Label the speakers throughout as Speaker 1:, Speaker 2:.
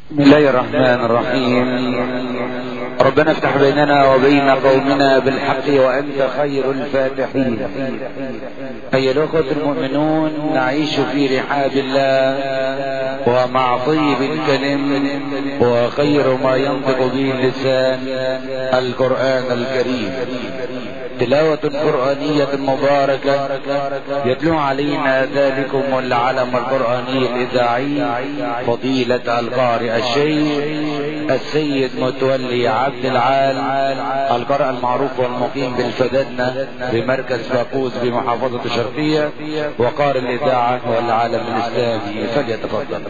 Speaker 1: بسم الله الرحمن الرحيم. ربنا افتح بيننا وبين قومنا بالحق وأنت خير الفاتحين. أيها الأخوة المؤمنون، نعيش في رحاب الله ومع طيب الكلم وخير ما ينطق به اللسان القرآن الكريم، تلاوة قرآنية مباركة يتلو علينا ذلكم العلم القرآني الإذاعي فضيلة القارئ الشيخ السيد متولي عبد العال، القارئ المعروف والمقيم بالفدادنة بمركز باقوس بمحافظة الشرقية، وقارئ الإذاعة والعالم الإسلامي. فليتفضل.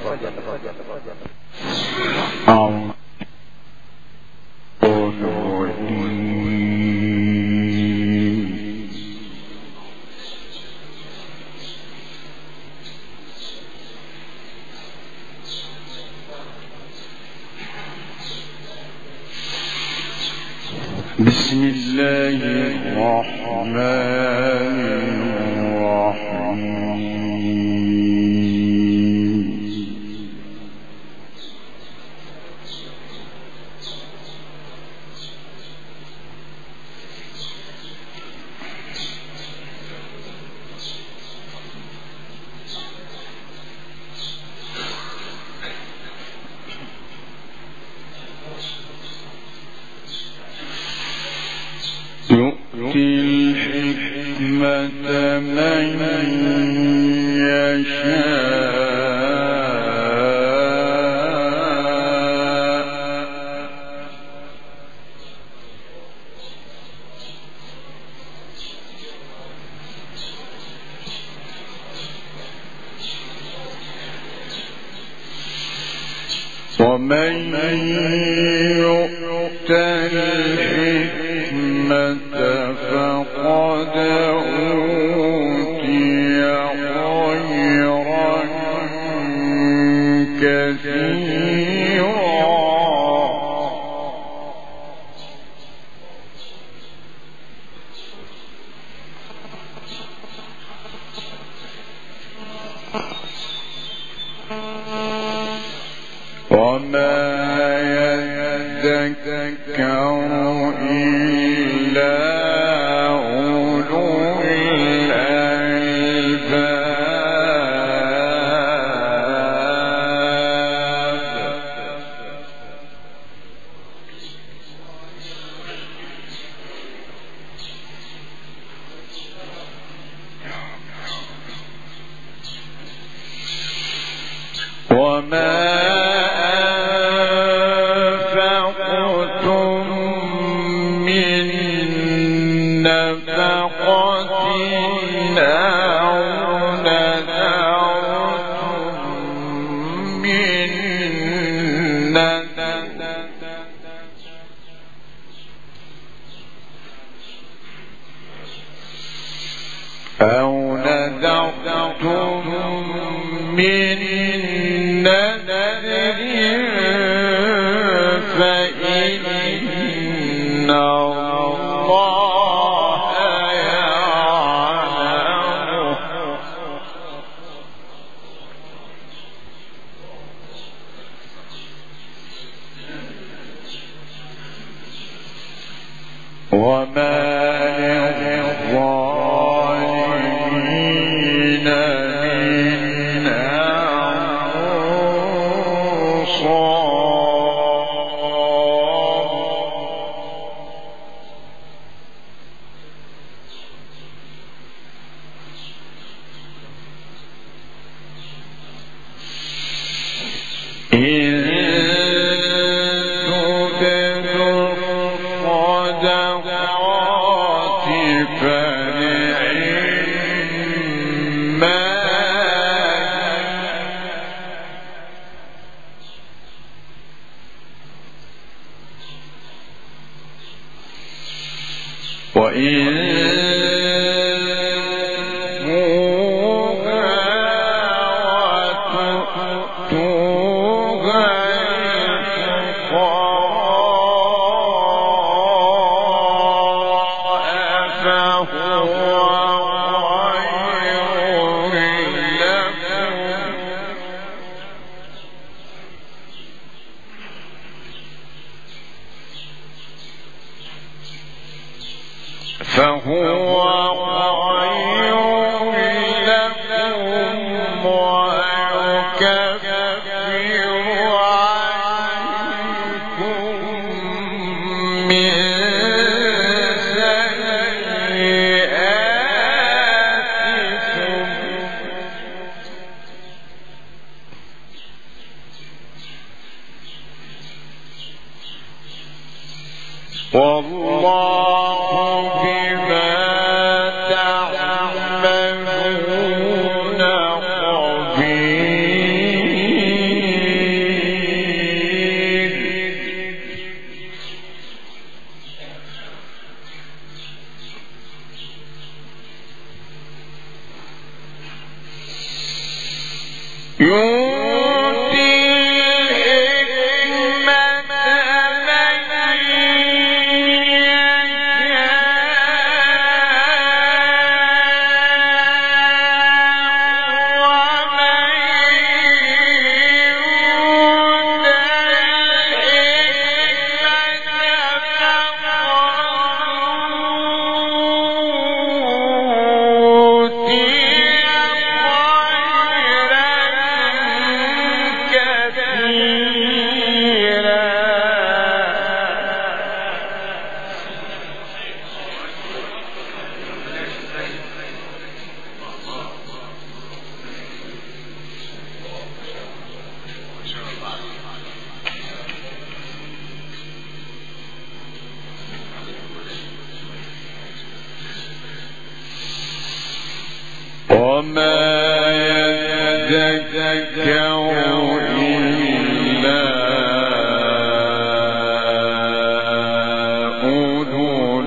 Speaker 2: بسم الله الرحمن الرحيم. يؤتي الحكمة من يشاء ومن يؤت الحكمة فقد أوتي خيرا كثيرا. وما يذكر إلا أولو الألباب. وما أو نذرتم من نذر فإن الله يعلمه. وما للظالمين من فهو خير فهو خير لكم ويكفر عنكم من والله بما تعملون خبير. وما يذكر إلا أولو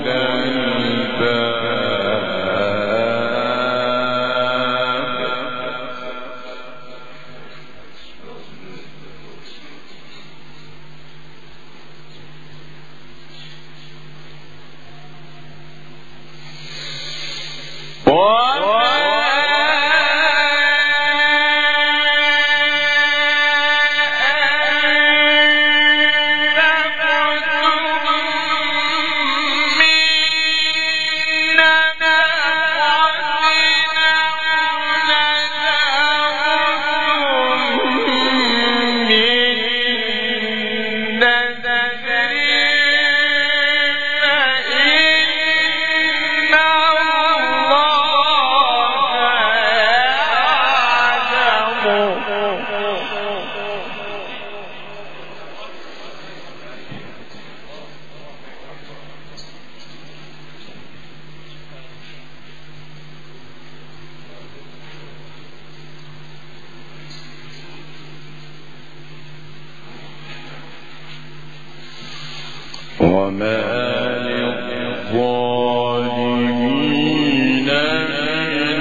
Speaker 2: وما للظالمين من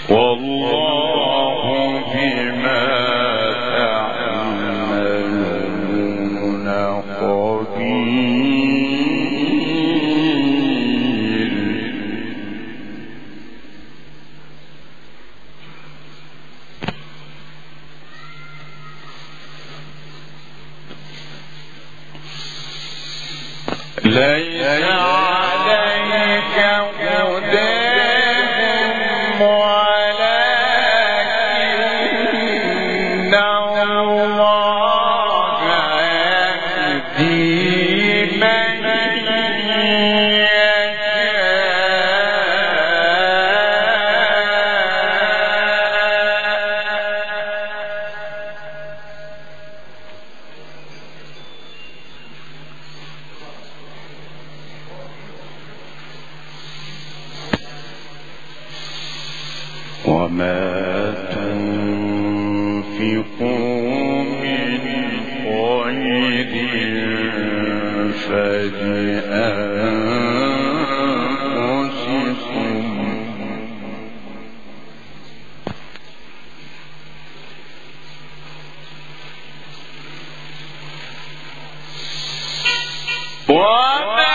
Speaker 2: والله بما تعملون خبير. ليس عليك هداهم ولكن الله يهدي من وما تنفقوا من خير فلأنفسكم وما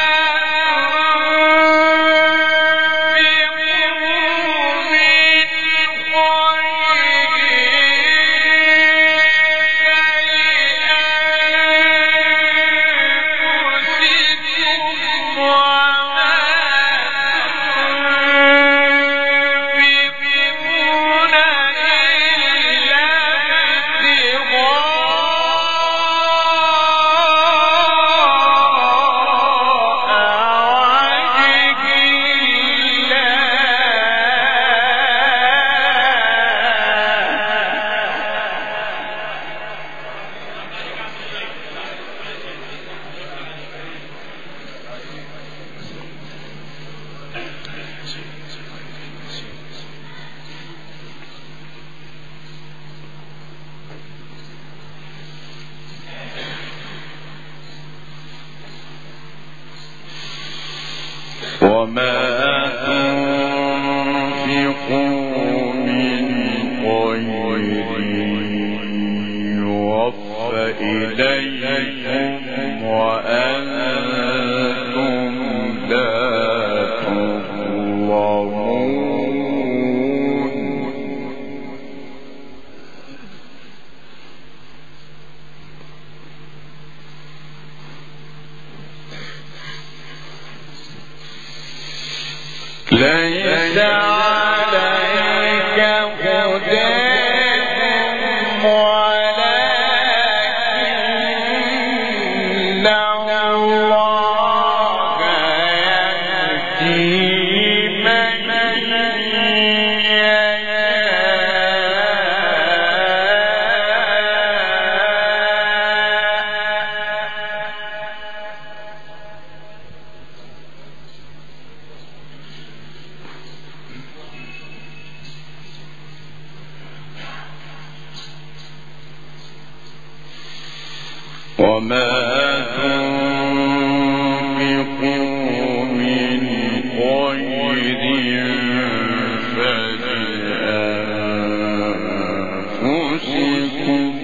Speaker 2: تنفقوا من خير يوفى إليكم وأنتم لا تظلمون. ليس عليك هداهم ولكن الله يهدي من وما تنفقوا من خير فلأنفسكم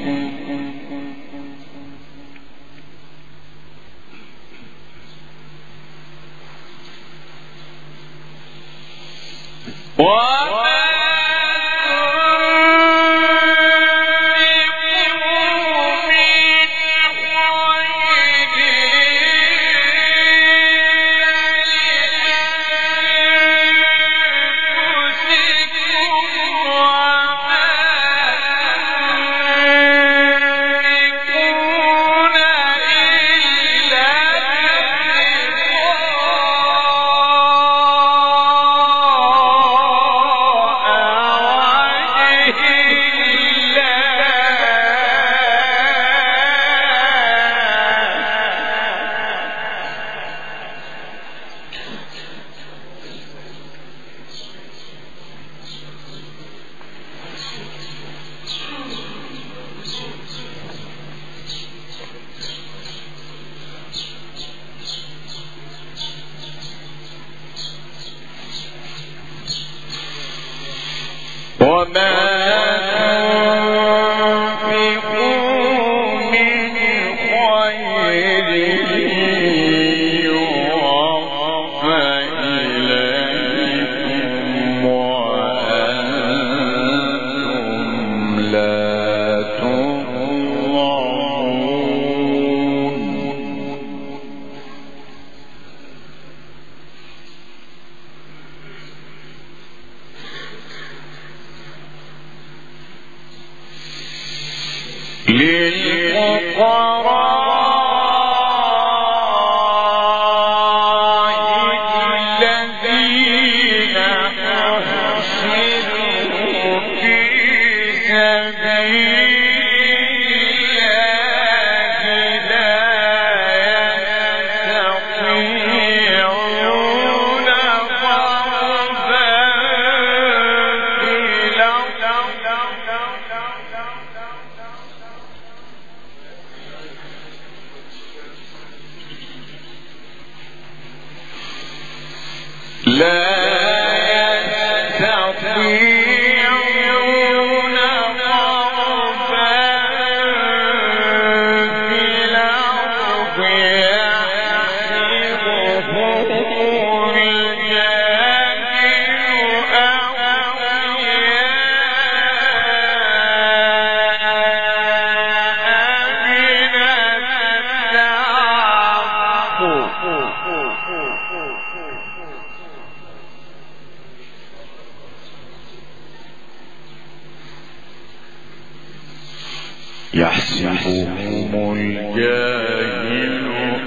Speaker 2: يحسبهم الجاهل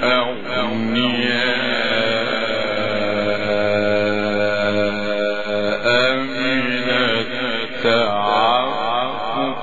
Speaker 2: أغنياء من التعفف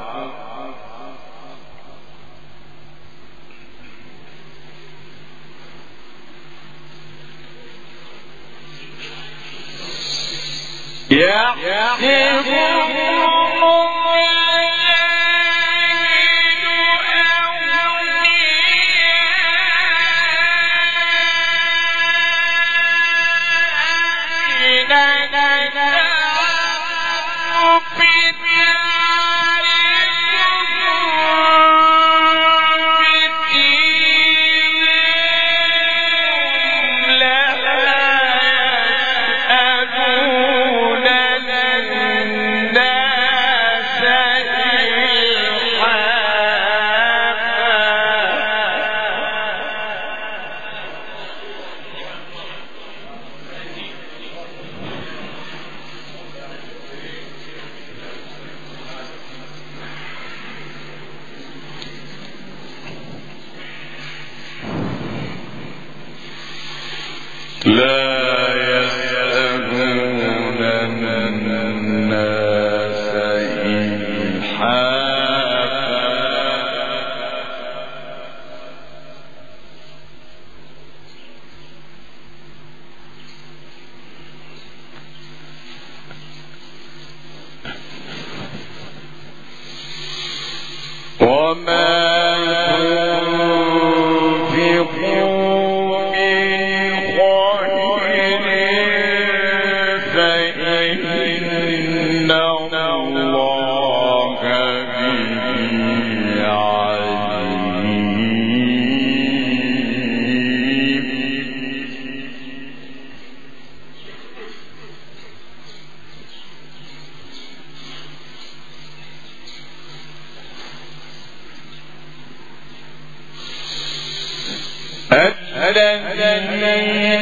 Speaker 2: الذين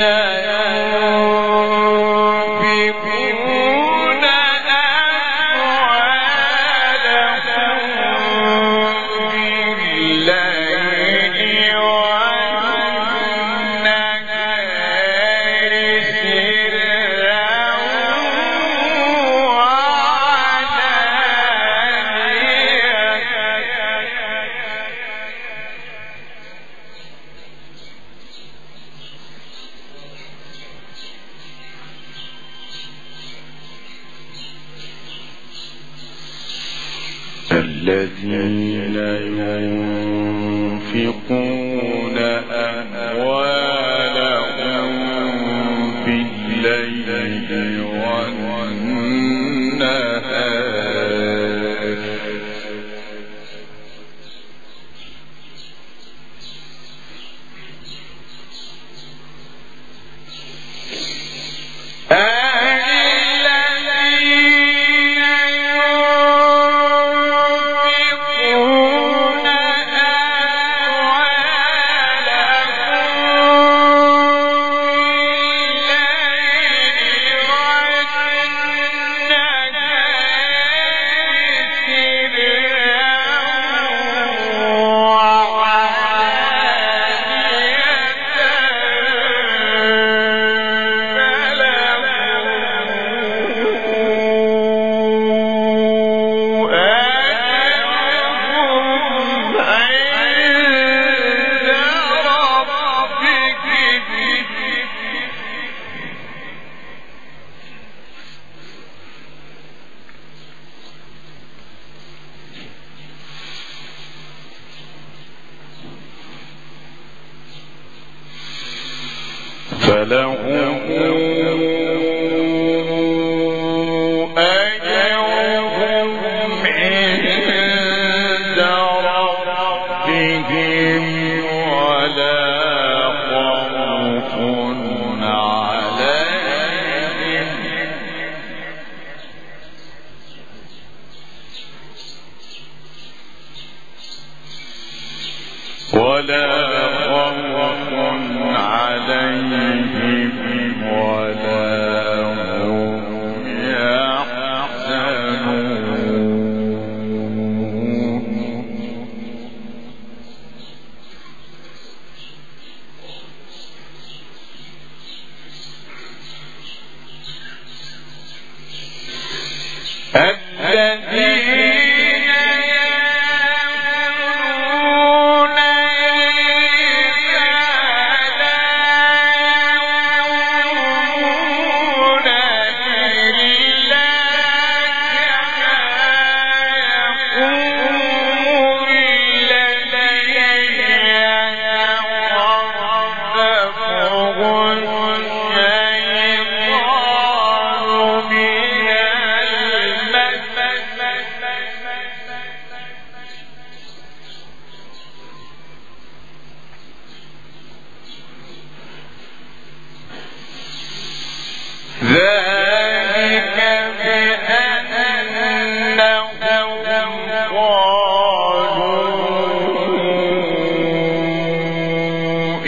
Speaker 2: ينفقون أموالهم بالليل والنهار سرا الذين ينفقون أموالهم بالليل والنهار ولهم أجرهم عند ربهم ولا خوف عليهم ولا هم يحزنون الذين يأمرون ذلك بأنهم قالوا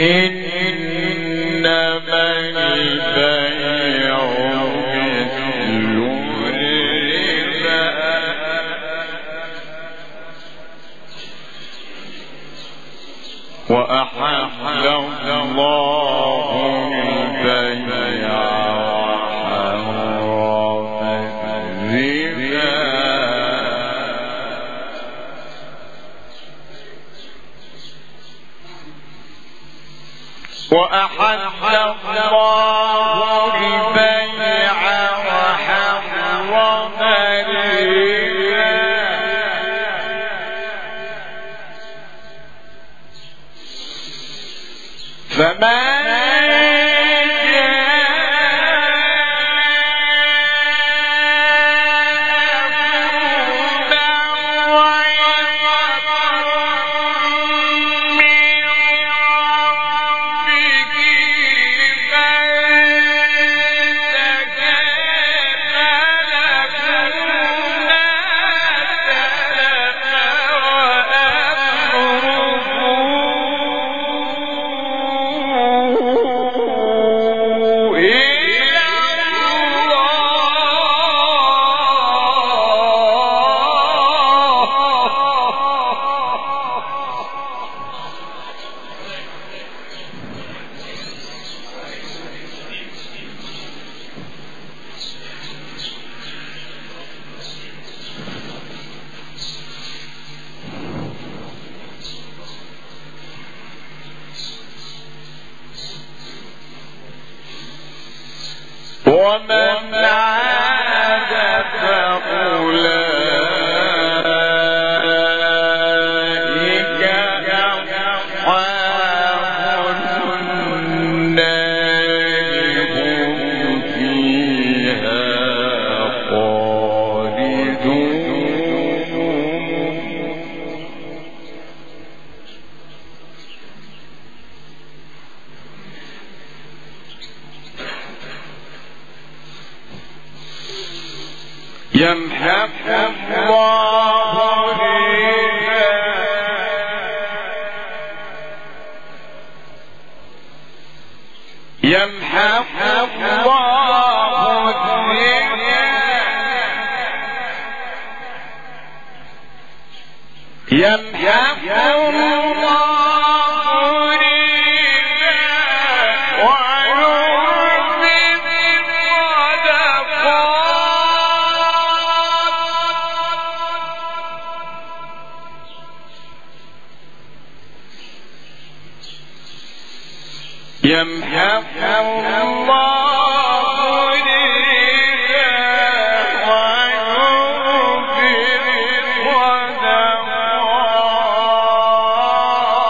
Speaker 2: إنما البيع مثل الربا وأحل الله البيع وأحل الله البيع وحرم الربا فمن ومن عاد فأولئك أصحاب النار هم فيها خالدون يمحق الله الربا يمحق الله الربا يمحق الله يمحق الله الربا ويربي الصدقات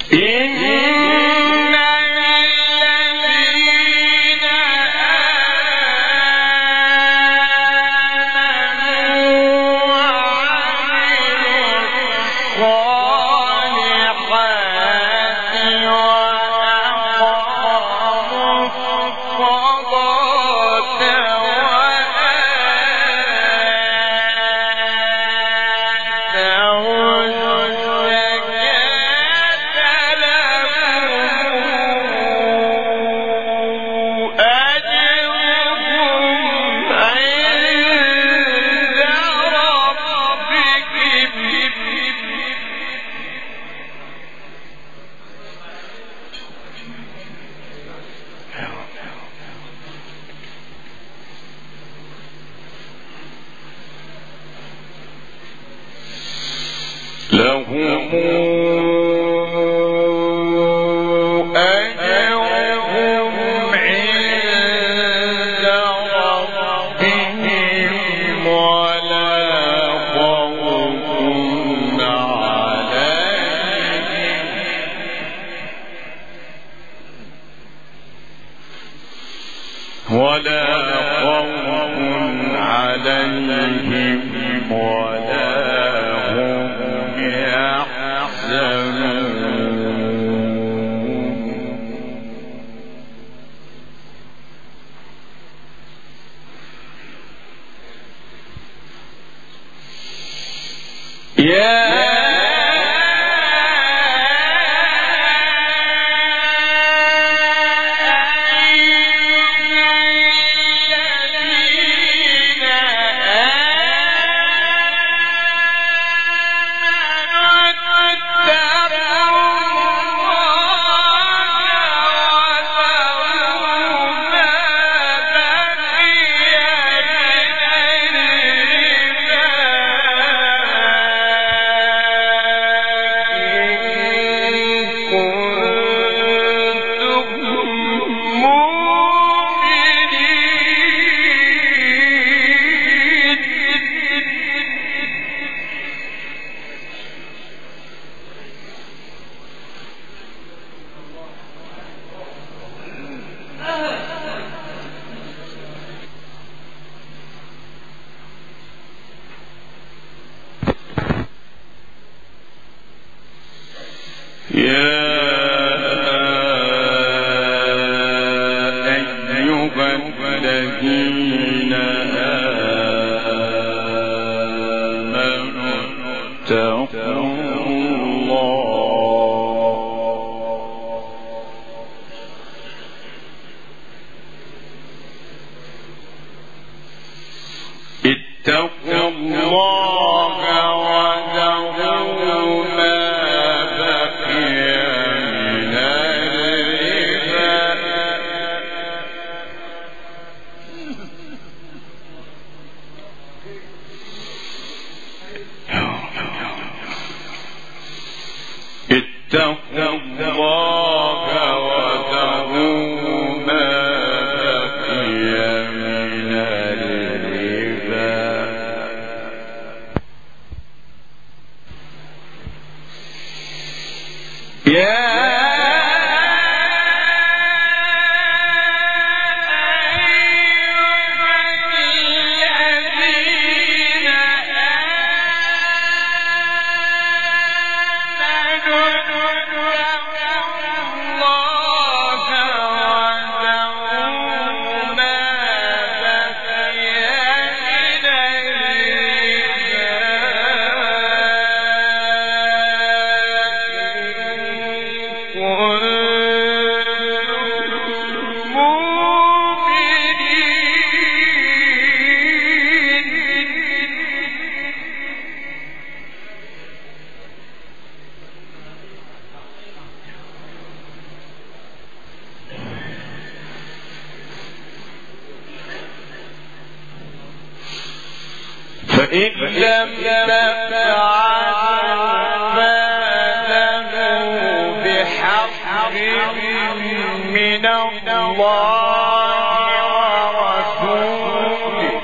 Speaker 2: فإن لم تفعلوا فاذنوا بحرب من الله ورسوله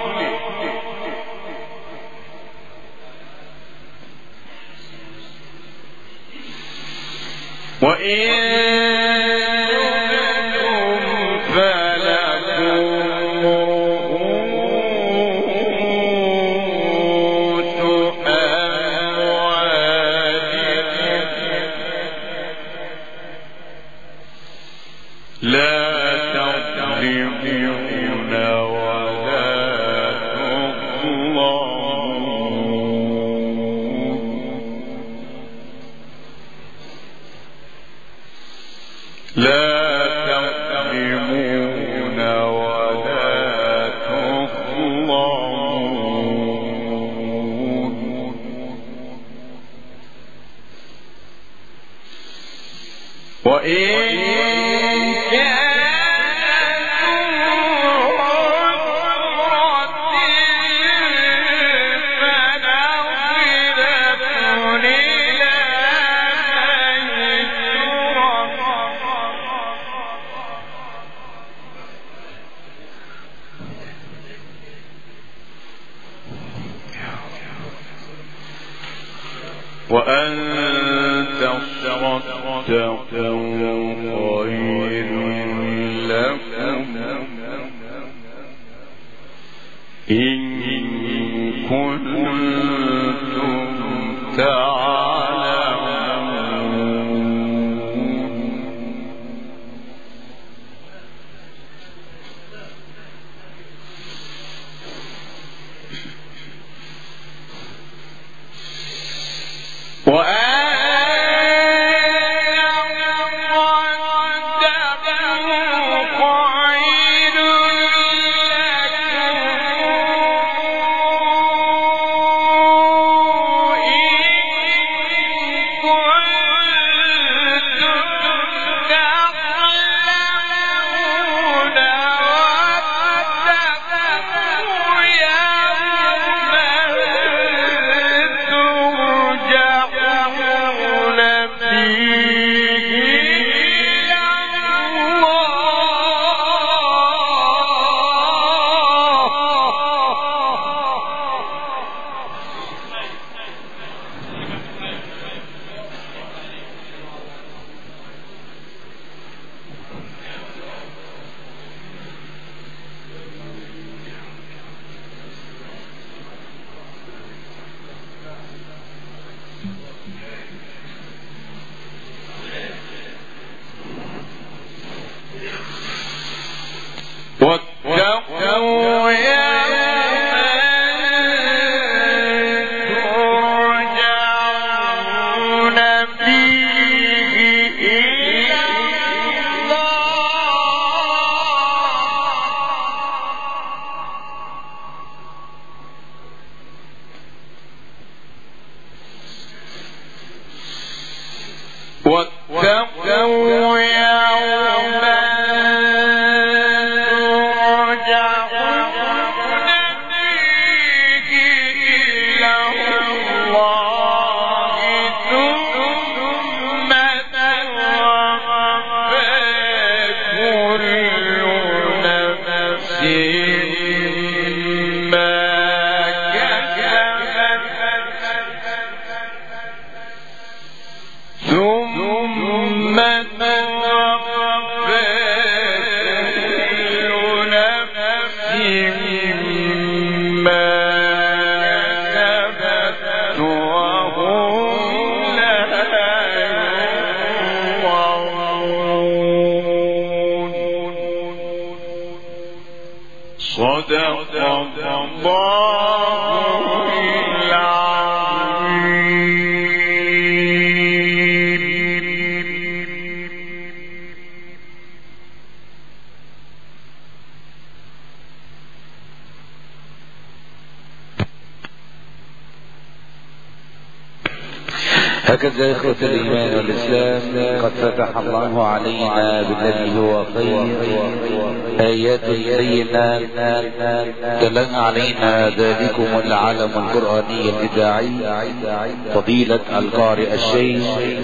Speaker 1: هكذا إخوة الإيمان والإسلام قد فتح الله علينا بالذي هو خير آيات بينات دلنا علينا ذلكم العلم القرآني الإذاعي فضيلة القارئ الشيخ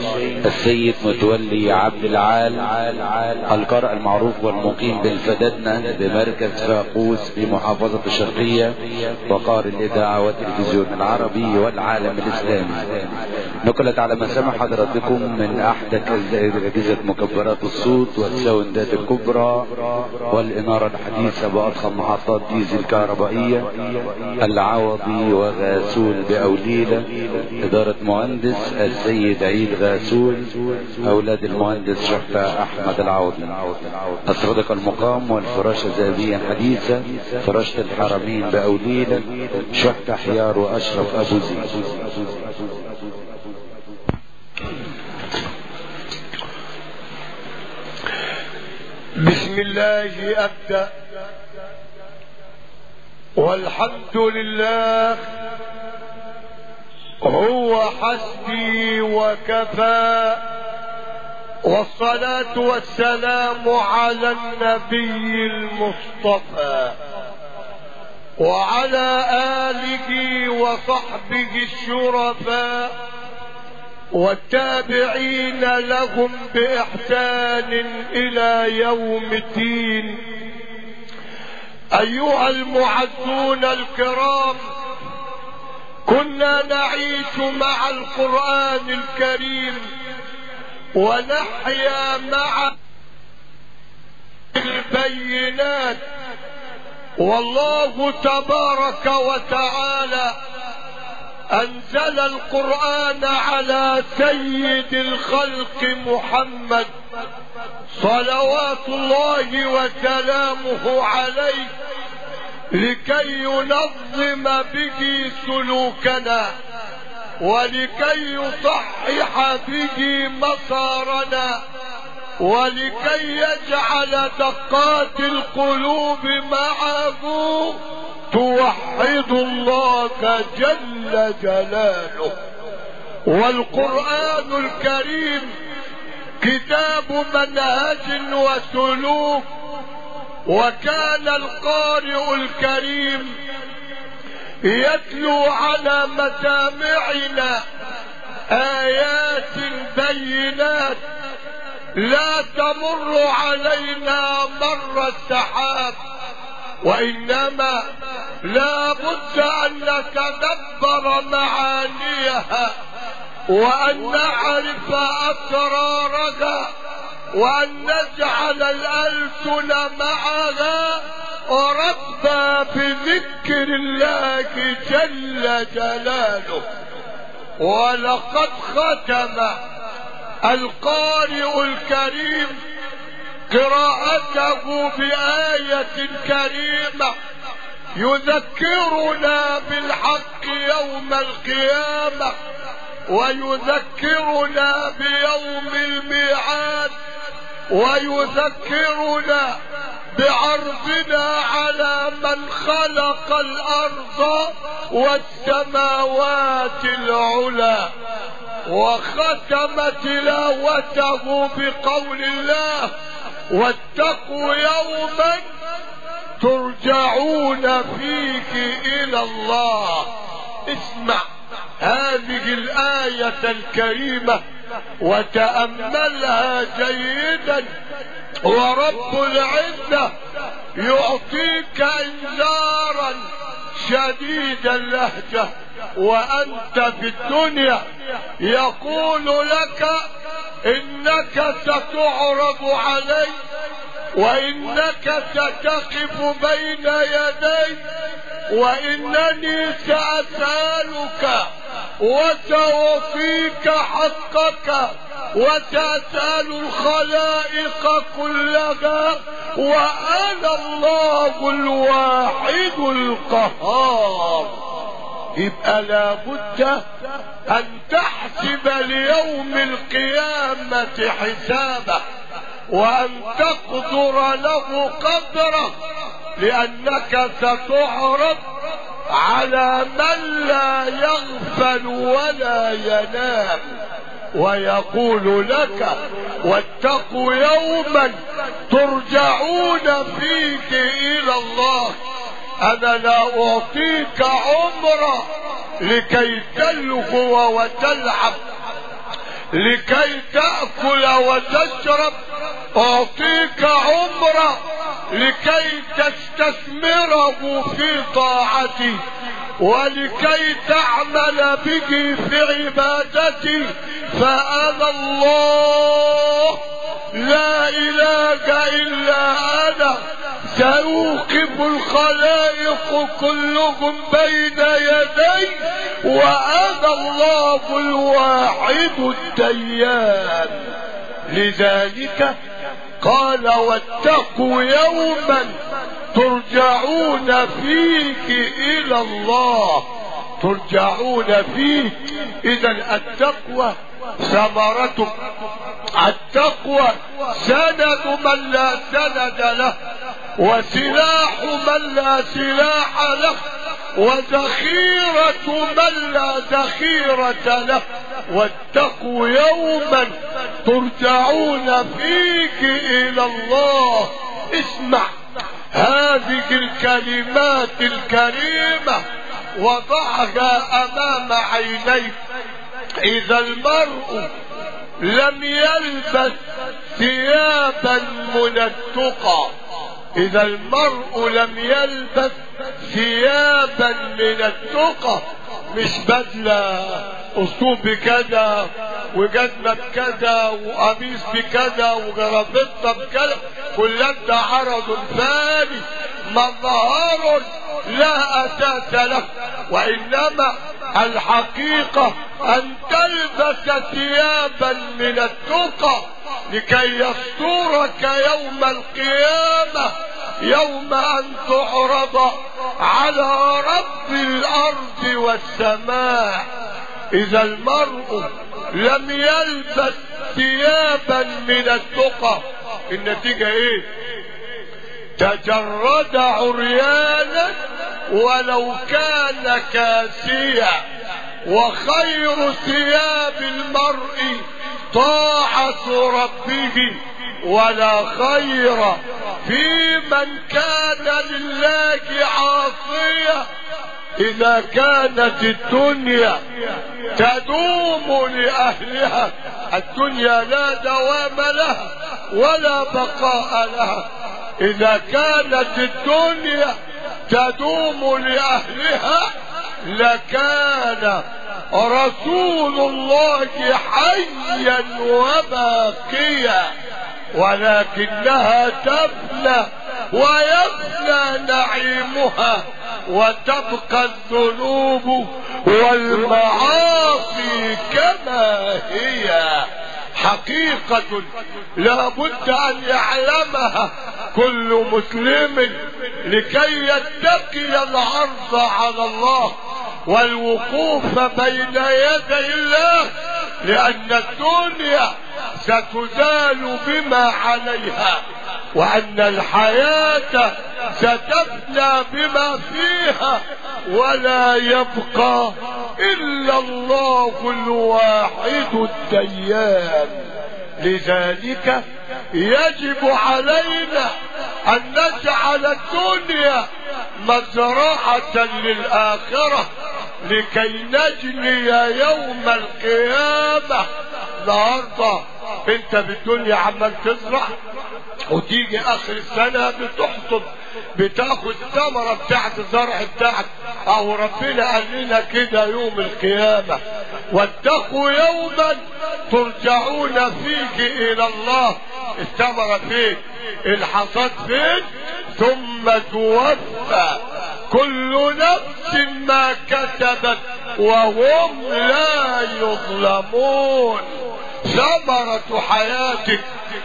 Speaker 1: السيد متولي عبد العال القارئ المعروف والمقيم بالفددنة بمركز فاقوس في محافظة الشرقية وقارئ الإذاعة والتلفزيون العربي والعالم الإسلامي. نقل نقلت على مسامع حضراتكم من احدث اجهزة مكبرات الصوت والساوندات الكبرى والانارة الحديثة باضخم محطات ديزل كهربائية العوضي وغاسول باوليلة، ادارة مهندس السيد عيد غاسول، اولاد المهندس شحتة احمد العوضي. الصدق المقام والفراشة ذهبيا حديثة، فراشة الحرمين باوليلة، شحتة حيار واشرف ابو زيد.
Speaker 2: بسم الله أبدأ والحمد لله هو حسبي وكفى، والصلاة والسلام على النبي المصطفى وعلى آله وصحبه الشرفاء والتابعين لهم بإحسان إلى يوم الدين. أيها المعزون الكرام، كنا نعيش مع القرآن الكريم ونحيا مع البينات، والله تبارك وتعالى أنزل القرآن على سيد الخلق محمد صلوات الله وسلامه عليه لكي ينظم به سلوكنا ولكي يصحح به مسارنا ولكي يجعل دقات القلوب معه توحد الله جل جلاله. والقرآن الكريم كتاب منهج وسلوك، وكان القارئ الكريم يتلو على مسامعنا آيات بينات لا تمر علينا مر السحاب، وإنما لا بد أن نتدبر معانيها وأن نعرف أسرارها وأن نجعل الألسن معها رتبا بذكر الله جل جلاله. ولقد ختم القارئ الكريم قراءته بآية كريمة يذكرنا بالحق يوم القيامة ويذكرنا بيوم الميعاد ويذكرنا بعرضنا على من خلق الأرض والسماوات العلى. وختم تلاوته بقول الله: واتقوا يوما ترجعون فيه إلى الله. اسمع هذه الآية الكريمة وتأملها جيدا، ورب العزة يعطيك إنذارا شديد اللهجة وأنت في الدنيا، يقول لك إنك ستعرض علي وإنك ستقف بين يدي وإنني سأسألك وسأعطيك حقك وسأسأل الخلائق كلها وأنا الله الواحد القهار. يبقى لابد أن تحسب ليوم القيامة حسابه وأن تقدر له قدره، لأنك ستعرض على من لا يغفل ولا ينام. ويقول لك: واتقوا يوما ترجعون فيه إلى الله. أنا لا أعطيك عمرا لكي تلهو وتلعب، لكي تأكل وتشرب. أعطيك عمرا لكي تستثمره في طاعتي ولكي تعمل به في عبادتي، فأنا الله لا إله إلا أنا، سأوقف الخلائق كلهم بين يدي وأنا الله الواحد الديان. لذلك قال واتقوا يوما ترجعون فيه إلى الله، ترجعون فيه. إذا التقوى ثمرته، التقوى سند من لا سند له، وسلاح من لا سلاح له، وذخيرة من لا ذخيرة له. واتقوا يوما ترجعون فيه إلى الله. اسمع هذه الكلمات الكريمة وضعها أمام عينيك. إذا المرء لم يلبس ثيابا من التقى، إذا المرء لم يلبس ثيابا من التقى، مش بدلة أسلوب بكذا وجزمة بكذا وقميص بكذا وجرافطة بكذا، كل ده عرض فاني مظهر لا أساس له. وإنما الحقيقة أن تلبس ثيابا من التقى لكي يسترك يوم القيامة، يوم أن تعرض على رب الأرض والسماء. إذا المرء لم يلبس ثيابا من التقى، النتيجة ايه؟ تجرد عريانا ولو كان كاسيا. وخير ثياب المرء طاعة ربه، ولا خير في من كان لله عاصيا. إذا كانت الدنيا تدوم لأهلها، الدنيا لا دوام لها ولا بقاء لها. إذا كانت الدنيا تدوم لأهلها لكان رسول الله حيا وباقيا، ولكنها تفنى ويفنى نعيمها، وتبقى الذنوب والمعاصي كما هي. حقيقة لا بد أن يعلمها كل مسلم لكي يتقي العرض على الله والوقوف بين يدي الله، لأن الدنيا ستزال بما عليها، وأن الحياة ستفنى بما فيها، ولا يبقى إلا الله الواحد الديان. لذلك يجب علينا أن نجعل الدنيا مزرعة للآخرة لكي نجني يوم القيامة. النهارده انت بالدنيا عمال تزرع، وتيجي اخر السنة بتحصد، بتاخد الثمرة بتاعت الزرع بتاعك. او ربنا قال لنا كده يوم القيامة واتقوا يوما ترجعون فيه الى الله. الثمرة فين؟ الحصاد فين؟ ثم توفى كل نفس ما كسبت وهم لا يظلمون. ثمرة حياتك،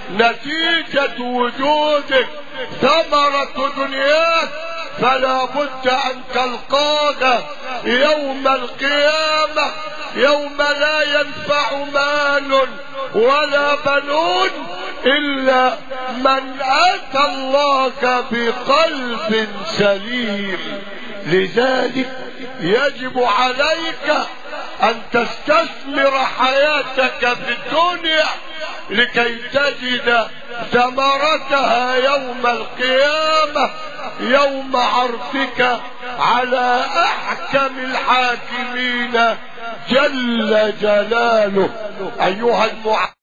Speaker 2: نتيجة وجودك، ثمرة دنياك، فلا بد أن تلقاها يوم القيامة، يوم لا ينفع مال ولا بنون إلا من أتى الله بقلب سليم. لذلك يجب عليك أن تستثمر حياتك في الدنيا لكي تجد ثمرتها يوم القيامة، يوم عرضك على أحكم الحاكمين جل جلاله. أيها